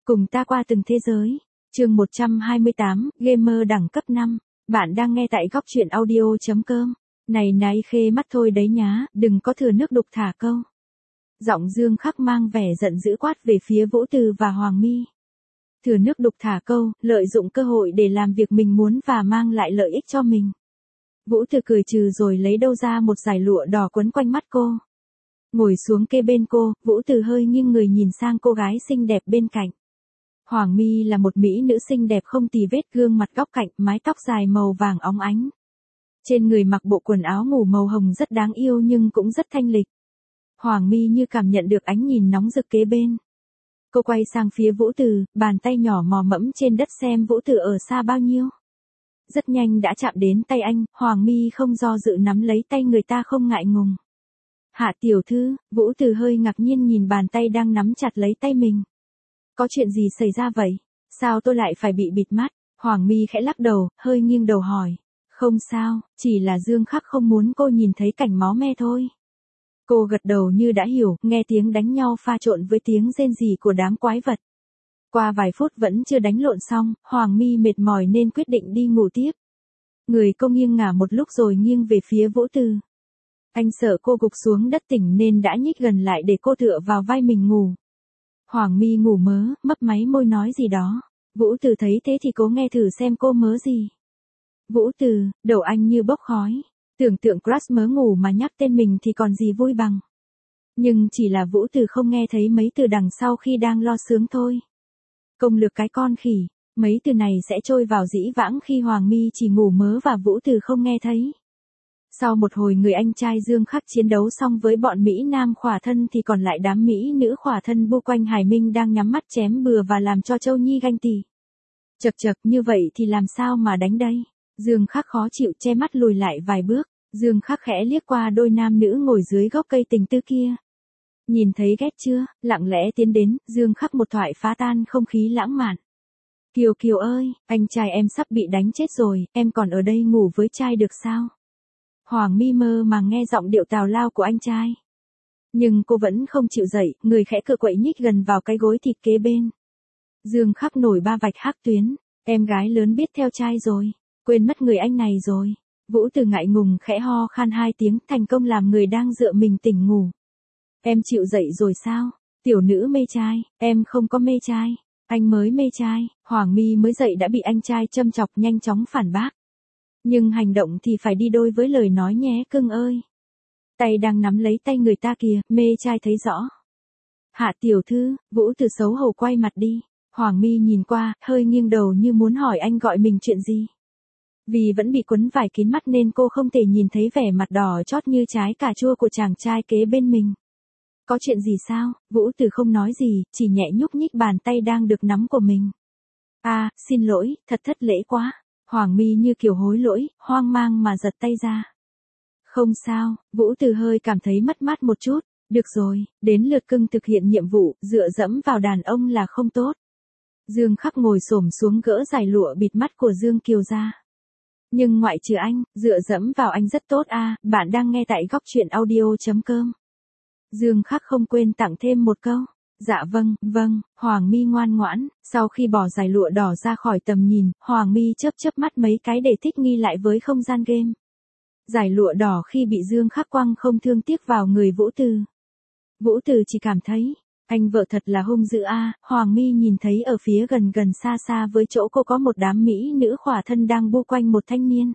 Cùng ta qua từng thế giới. Chương 128, gamer đẳng cấp 5. Bạn đang nghe tại góc truyện audio.com. Này khê mắt thôi đấy nhá, đừng có thừa nước đục thả câu. Giọng Dương Khắc mang vẻ giận dữ quát về phía Vũ Từ và Hoàng My. Thừa nước đục thả câu, lợi dụng cơ hội để làm việc mình muốn và mang lại lợi ích cho mình. Vũ Từ cười trừ rồi lấy đâu ra một dải lụa đỏ quấn quanh mắt cô. Ngồi xuống kê bên cô, Vũ Từ hơi nghiêng người nhìn sang cô gái xinh đẹp bên cạnh. Hoàng My là một mỹ nữ xinh đẹp không tì vết, gương mặt góc cạnh, mái tóc dài màu vàng óng ánh. Trên người mặc bộ quần áo ngủ màu hồng rất đáng yêu nhưng cũng rất thanh lịch. Hoàng My như cảm nhận được ánh nhìn nóng rực kế bên. Cô quay sang phía Vũ Từ, bàn tay nhỏ mò mẫm trên đất xem Vũ Từ ở xa bao nhiêu. Rất nhanh đã chạm đến tay anh, Hoàng My không do dự nắm lấy tay người ta không ngại ngùng. Hạ tiểu thư, Vũ Từ hơi ngạc nhiên nhìn bàn tay đang nắm chặt lấy tay mình. Có chuyện gì xảy ra vậy? Sao tôi lại phải bị bịt mắt? Hoàng My khẽ lắc đầu, hơi nghiêng đầu hỏi. Không sao, chỉ là Dương Khắc không muốn cô nhìn thấy cảnh máu me thôi. Cô gật đầu như đã hiểu, nghe tiếng đánh nhau pha trộn với tiếng rên rỉ của đám quái vật. Qua vài phút vẫn chưa đánh lộn xong, Hoàng My mệt mỏi nên quyết định đi ngủ tiếp. Người cô nghiêng ngả một lúc rồi nghiêng về phía Vũ Từ. Anh sợ cô gục xuống đất tỉnh nên đã nhích gần lại để cô tựa vào vai mình ngủ. Hoàng My ngủ mớ, mấp máy môi nói gì đó. Vũ Từ thấy thế thì cố nghe thử xem cô mớ gì. Vũ Từ, đầu anh như bốc khói. Tưởng tượng crush mớ ngủ mà nhắc tên mình thì còn gì vui bằng. Nhưng chỉ là Vũ Từ không nghe thấy mấy từ đằng sau khi đang lo sướng thôi. Công lược cái con khỉ, mấy từ này sẽ trôi vào dĩ vãng khi Hoàng My chỉ ngủ mớ và Vũ Từ không nghe thấy. Sau một hồi người anh trai Dương Khắc chiến đấu xong với bọn Mỹ Nam khỏa thân thì còn lại đám Mỹ nữ khỏa thân bu quanh Hải Minh đang nhắm mắt chém bừa và làm cho Châu Nhi ganh tị. Chậc như vậy thì làm sao mà đánh đây? Dương Khắc khó chịu che mắt lùi lại vài bước. Dương Khắc khẽ liếc qua đôi nam nữ ngồi dưới gốc cây tình tư kia. Nhìn thấy ghét chưa? Lặng lẽ tiến đến, Dương Khắc một thoại phá tan không khí lãng mạn. Kiều Kiều ơi, anh trai em sắp bị đánh chết rồi, em còn ở đây ngủ với trai được sao? Hoàng My mơ mà nghe giọng điệu tào lao của anh trai. Nhưng cô vẫn không chịu dậy, người khẽ cựa quậy nhích gần vào cái gối thịt kế bên. Dương Khắc nổi ba vạch hắc tuyến, em gái lớn biết theo trai rồi, quên mất người anh này rồi. Vũ Từ ngại ngùng khẽ ho khan 2 tiếng, thành công làm người đang dựa mình tỉnh ngủ. Em chịu dậy rồi sao? Tiểu nữ mê trai, em không có mê trai, anh mới mê trai. Hoàng My mới dậy đã bị anh trai châm chọc nhanh chóng phản bác. Nhưng hành động thì phải đi đôi với lời nói nhé cưng ơi. Tay đang nắm lấy tay người ta kìa, mê trai thấy rõ. Hạ tiểu thư, Vũ Từ xấu hổ quay mặt đi. Hoàng My nhìn qua, hơi nghiêng đầu như muốn hỏi anh gọi mình chuyện gì. Vì vẫn bị quấn vải kín mắt nên cô không thể nhìn thấy vẻ mặt đỏ chót như trái cà chua của chàng trai kế bên mình. Có chuyện gì sao? Vũ Từ không nói gì, chỉ nhẹ nhúc nhích bàn tay đang được nắm của mình. À, xin lỗi, thật thất lễ quá. Hoàng My như kiểu hối lỗi, hoang mang mà giật tay ra. Không sao, Vũ Từ hơi cảm thấy mất mát một chút. Được rồi, đến lượt cưng thực hiện nhiệm vụ, dựa dẫm vào đàn ông là không tốt. Dương Khắc ngồi xổm xuống gỡ dải lụa bịt mắt của Dương Kiều ra. Nhưng ngoại trừ anh, dựa dẫm vào anh rất tốt à, bạn đang nghe tại góc truyện audio.com. Dương Khắc không quên tặng thêm một câu. Dạ vâng, Hoàng My ngoan ngoãn, sau khi bỏ dải lụa đỏ ra khỏi tầm nhìn, Hoàng My chớp mắt mấy cái để thích nghi lại với không gian game. Dải lụa đỏ khi bị Dương Khắc quăng không thương tiếc vào người Vũ Từ. Vũ Từ chỉ cảm thấy, anh vợ thật là hung dữ a. Hoàng My nhìn thấy ở phía gần xa với chỗ cô có một đám mỹ nữ khỏa thân đang bu quanh một thanh niên.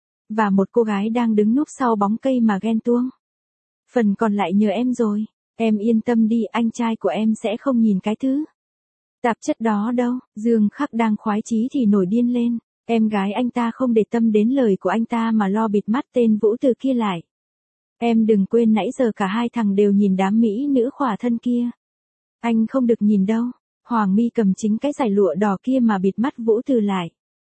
Và một cô gái đang đứng núp sau bóng cây mà ghen tuông. Phần còn lại nhờ em rồi. Em yên tâm đi, anh trai của em sẽ không nhìn cái thứ tạp chất đó đâu. Dương Khắc đang khoái chí thì nổi điên lên. Em gái anh ta không để tâm đến lời của anh ta mà lo bịt mắt tên Vũ Từ kia lại. Em đừng quên nãy giờ cả hai thằng đều nhìn đám mỹ nữ khỏa thân kia. Anh không được nhìn đâu. Hoàng My cầm chính cái dải lụa đỏ kia mà bịt mắt Vũ Từ lại.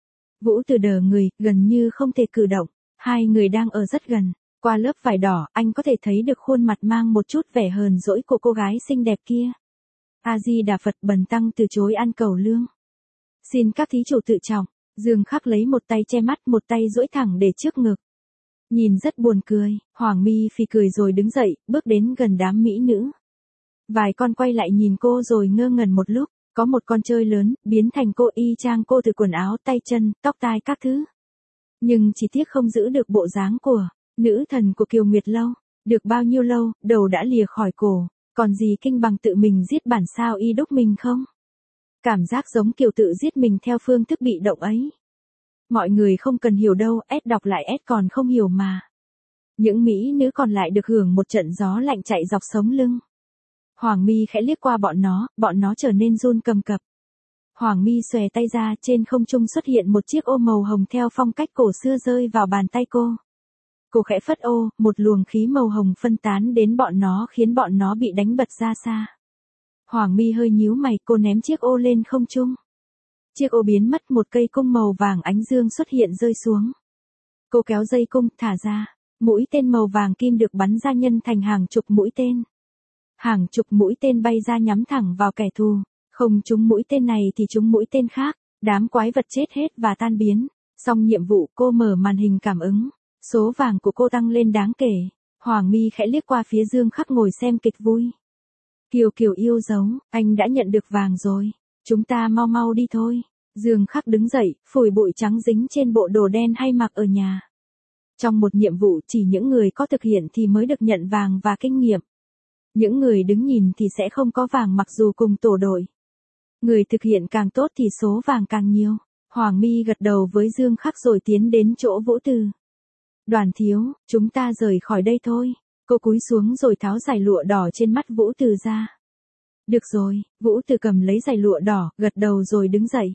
Vũ Từ đờ người, gần như không thể cử động. Hai người đang ở rất gần. Qua lớp vải đỏ, anh có thể thấy được khuôn mặt mang một chút vẻ hờn dỗi của cô gái xinh đẹp kia. A-di-đà Phật, bần tăng từ chối ăn cầu lương. Xin các thí chủ tự trọng. Dương Khắc lấy một tay che mắt, một tay duỗi thẳng để trước ngực. Nhìn rất buồn cười, Hoàng My phì cười rồi đứng dậy, bước đến gần đám mỹ nữ. Vài con quay lại nhìn cô rồi ngơ ngẩn một lúc, Có một con chơi lớn, biến thành cô y chang cô từ quần áo, tay chân, tóc tai các thứ. Nhưng chỉ tiếc không giữ được bộ dáng của nữ thần của Kiều Nguyệt Lâu. Được bao nhiêu lâu, đầu đã lìa khỏi cổ, còn gì kinh bằng tự mình giết bản sao y đúc mình không? Cảm giác giống kiểu tự giết mình theo phương thức bị động ấy. Mọi người không cần hiểu đâu, ép đọc lại ép còn không hiểu mà. Những mỹ nữ còn lại được hưởng một trận gió lạnh chạy dọc sống lưng. Hoàng Mi khẽ liếc qua bọn nó trở nên run cầm cập. Hoàng Mi xòe tay ra, trên không trung xuất hiện một chiếc ô màu hồng theo phong cách cổ xưa rơi vào bàn tay cô. Cô khẽ phất ô, một luồng khí màu hồng phân tán đến bọn nó khiến bọn nó bị đánh bật ra xa. Hoàng Mi hơi nhíu mày, cô ném chiếc ô lên không trung. Chiếc ô biến mất, một cây cung màu vàng ánh dương xuất hiện rơi xuống. Cô kéo dây cung, thả ra. Mũi tên màu vàng kim được bắn ra nhân thành hàng chục mũi tên. Hàng chục mũi tên bay ra nhắm thẳng vào kẻ thù. Không trúng mũi tên này thì trúng mũi tên khác. Đám quái vật chết hết và tan biến. Xong nhiệm vụ, cô mở màn hình cảm ứng. Số vàng của cô tăng lên đáng kể. Hoàng Mi khẽ liếc qua phía Dương Khắc ngồi xem kịch vui. Kiều Kiều yêu dấu, anh đã nhận được vàng rồi. Chúng ta mau mau đi thôi. Dương Khắc đứng dậy, phủi bụi trắng dính trên bộ đồ đen hay mặc ở nhà. Trong một nhiệm vụ chỉ những người có thực hiện thì mới được nhận vàng và kinh nghiệm. Những người đứng nhìn thì sẽ không có vàng mặc dù cùng tổ đội. Người thực hiện càng tốt thì số vàng càng nhiều. Hoàng Mi gật đầu với Dương Khắc rồi tiến đến chỗ Vũ Từ. Đoàn thiếu, chúng ta rời khỏi đây thôi. Cô cúi xuống rồi tháo dải lụa đỏ trên mắt Vũ Từ ra. Được rồi, Vũ Từ cầm lấy dải lụa đỏ, gật đầu rồi đứng dậy.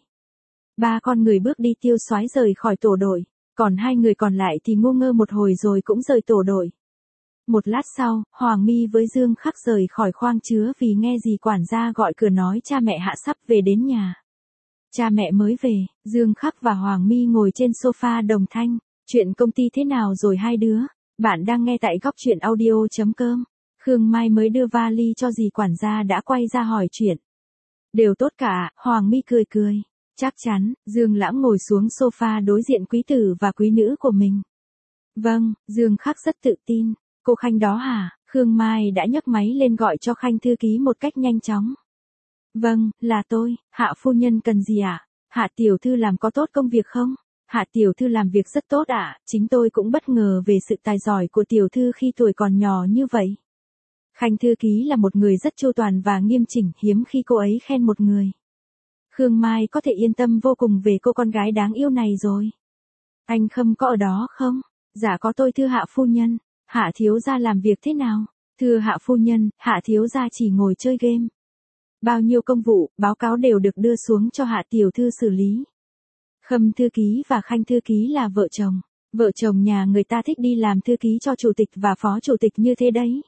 Ba con người bước đi tiêu xoái rời khỏi tổ đội. Còn hai người còn lại thì ngu ngơ một hồi rồi cũng rời tổ đội. Một lát sau, Hoàng Mi với Dương Khắc rời khỏi khoang chứa vì nghe dì quản gia gọi cửa nói cha mẹ Hạ sắp về đến nhà. Cha mẹ mới về, Dương Khắc và Hoàng Mi ngồi trên sofa đồng thanh. Chuyện công ty thế nào rồi hai đứa? Bạn đang nghe tại góc chuyện audio.com. Khương Mai mới đưa vali cho dì quản gia đã quay ra hỏi chuyện. Đều tốt cả, Hoàng Mi cười cười. Chắc chắn, Dương Lãng ngồi xuống sofa đối diện quý tử và quý nữ của mình. Vâng, Dương Khắc rất tự tin. Cô Khanh đó hả? Khương Mai đã nhấc máy lên gọi cho Khanh thư ký một cách nhanh chóng. Vâng, là tôi, Hạ phu nhân cần gì ạ? Hạ tiểu thư làm có tốt công việc không? Hạ tiểu thư làm việc rất tốt ạ, chính tôi cũng bất ngờ về sự tài giỏi của tiểu thư khi tuổi còn nhỏ như vậy. Khanh thư ký là một người rất chu toàn và nghiêm chỉnh, hiếm khi cô ấy khen một người. Khương Mai có thể yên tâm vô cùng về cô con gái đáng yêu này rồi. Anh Khâm có ở đó không? Dạ có tôi thưa Hạ phu nhân. Hạ thiếu gia làm việc thế nào? Thưa Hạ phu nhân, Hạ thiếu gia chỉ ngồi chơi game. Bao nhiêu công vụ, báo cáo đều được đưa xuống cho Hạ tiểu thư xử lý. Khâm thư ký và Khanh thư ký là vợ chồng. Vợ chồng nhà người ta thích đi làm thư ký cho chủ tịch và phó chủ tịch như thế đấy.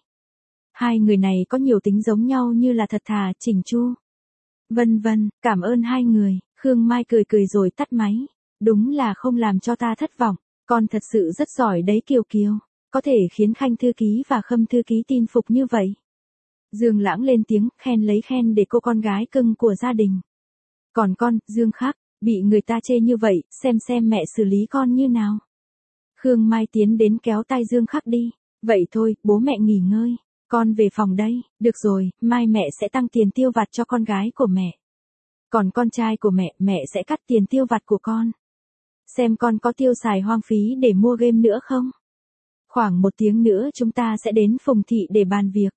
Hai người này có nhiều tính giống nhau như là thật thà, chỉnh chu. Vân vân, cảm ơn hai người. Khương Mai cười cười rồi tắt máy. Đúng là không làm cho ta thất vọng. Con thật sự rất giỏi đấy Kiều Kiều. Có thể khiến Khanh thư ký và Khâm thư ký tin phục như vậy. Dương Lãng lên tiếng, khen lấy khen để cô con gái cưng của gia đình. Còn con, Dương Khắc, bị người ta chê như vậy, xem mẹ xử lý con như nào. Khương Mai tiến đến kéo tay Dương Khắc đi. Vậy thôi, bố mẹ nghỉ ngơi. Con về phòng đây. Được rồi, mai mẹ sẽ tăng tiền tiêu vặt cho con gái của mẹ. Còn con trai của mẹ sẽ cắt tiền tiêu vặt của con. Xem con có tiêu xài hoang phí để mua game nữa không? Khoảng 1 tiếng nữa chúng ta sẽ đến Phùng Thị để bàn việc.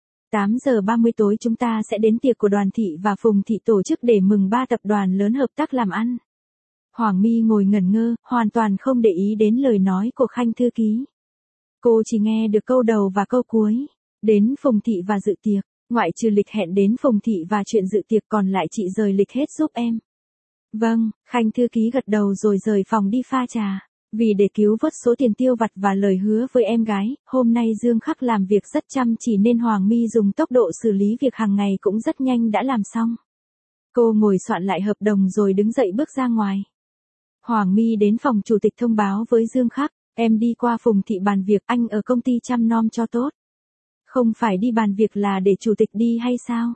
8 giờ 30 tối chúng ta sẽ đến tiệc của Đoàn Thị và Phùng Thị tổ chức để mừng 3 tập đoàn lớn hợp tác làm ăn. Hoàng Mi ngồi ngẩn ngơ, hoàn toàn không để ý đến lời nói của Khanh thư ký. Cô chỉ nghe được câu đầu và câu cuối. Đến Phùng Thị và dự tiệc, ngoại trừ lịch hẹn đến Phùng Thị và chuyện dự tiệc còn lại chị rời lịch hết giúp em. Vâng, Khanh thư ký gật đầu rồi rời phòng đi pha trà. Vì để cứu vớt số tiền tiêu vặt và lời hứa với em gái, hôm nay Dương Khắc làm việc rất chăm chỉ nên Hoàng Mi dùng tốc độ xử lý việc hàng ngày cũng rất nhanh đã làm xong. Cô ngồi soạn lại hợp đồng rồi đứng dậy bước ra ngoài. Hoàng Mi đến phòng chủ tịch thông báo với Dương Khắc, em đi qua Phùng Thị bàn việc, anh ở công ty chăm nom cho tốt. Không phải đi bàn việc là để chủ tịch đi hay sao?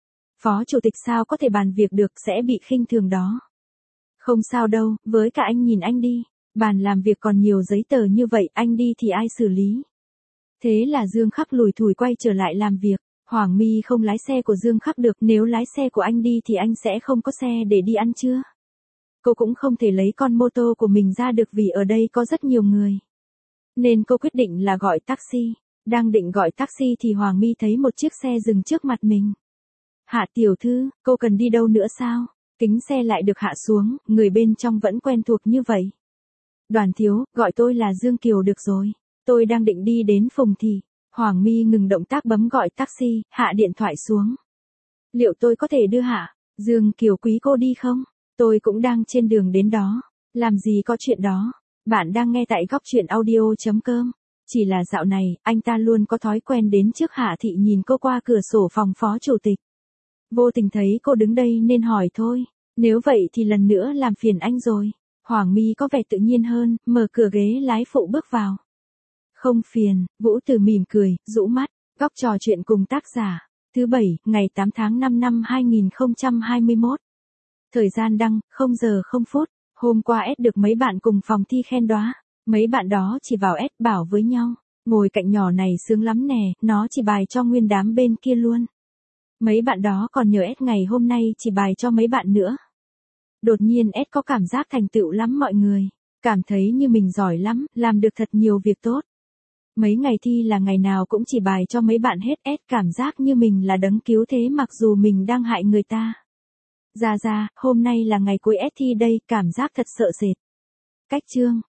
Phó chủ tịch sao có thể bàn việc được, sẽ bị khinh thường đó. Không sao đâu, với cả anh nhìn anh đi. Bàn làm việc còn nhiều giấy tờ như vậy, anh đi thì ai xử lý? Thế là Dương Khắc lủi thủi quay trở lại làm việc. Hoàng My không lái xe của Dương Khắc được, nếu lái xe của anh đi thì anh sẽ không có xe để đi ăn trưa. Cô cũng không thể lấy con mô tô của mình ra được vì ở đây có rất nhiều người. Nên cô quyết định là gọi taxi. Đang định gọi taxi thì Hoàng My thấy một chiếc xe dừng trước mặt mình. Hạ tiểu thư, cô cần đi đâu nữa sao? Kính xe lại được hạ xuống, người bên trong vẫn quen thuộc như vậy. Đoàn thiếu, gọi tôi là Dương Kiều được rồi. Tôi đang định đi đến Phùng Thị. Hoàng My ngừng động tác bấm gọi taxi, hạ điện thoại xuống. Liệu tôi có thể đưa Hạ Dương Kiều quý cô đi không? Tôi cũng đang trên đường đến đó. Làm gì có chuyện đó. Bạn đang nghe tại góc chuyện audio.com. Chỉ là dạo này, anh ta luôn có thói quen đến trước Hạ Thị nhìn cô qua cửa sổ phòng phó chủ tịch. Vô tình thấy cô đứng đây nên hỏi thôi. Nếu vậy thì lần nữa làm phiền anh rồi. Hoàng My có vẻ tự nhiên hơn, mở cửa ghế lái phụ bước vào. Không phiền, Vũ Từ mỉm cười, rũ mắt, góc trò chuyện cùng tác giả. Thứ 7, ngày 8 tháng 5 năm 2021. Thời gian đăng, 0 giờ 0 phút. Hôm qua S được mấy bạn cùng phòng thi khen đóa. Mấy bạn đó chỉ vào S bảo với nhau. Ngồi cạnh nhỏ này sướng lắm nè, nó chỉ bài cho nguyên đám bên kia luôn. Mấy bạn đó còn nhờ S ngày hôm nay chỉ bài cho mấy bạn nữa. Đột nhiên S có cảm giác thành tựu lắm mọi người. Cảm thấy như mình giỏi lắm, làm được thật nhiều việc tốt. Mấy ngày thi là ngày nào cũng chỉ bài cho mấy bạn hết. S cảm giác như mình là đấng cứu thế mặc dù mình đang hại người ta. Ra, hôm nay là ngày cuối S thi đây, cảm giác thật sợ sệt. Cách chương.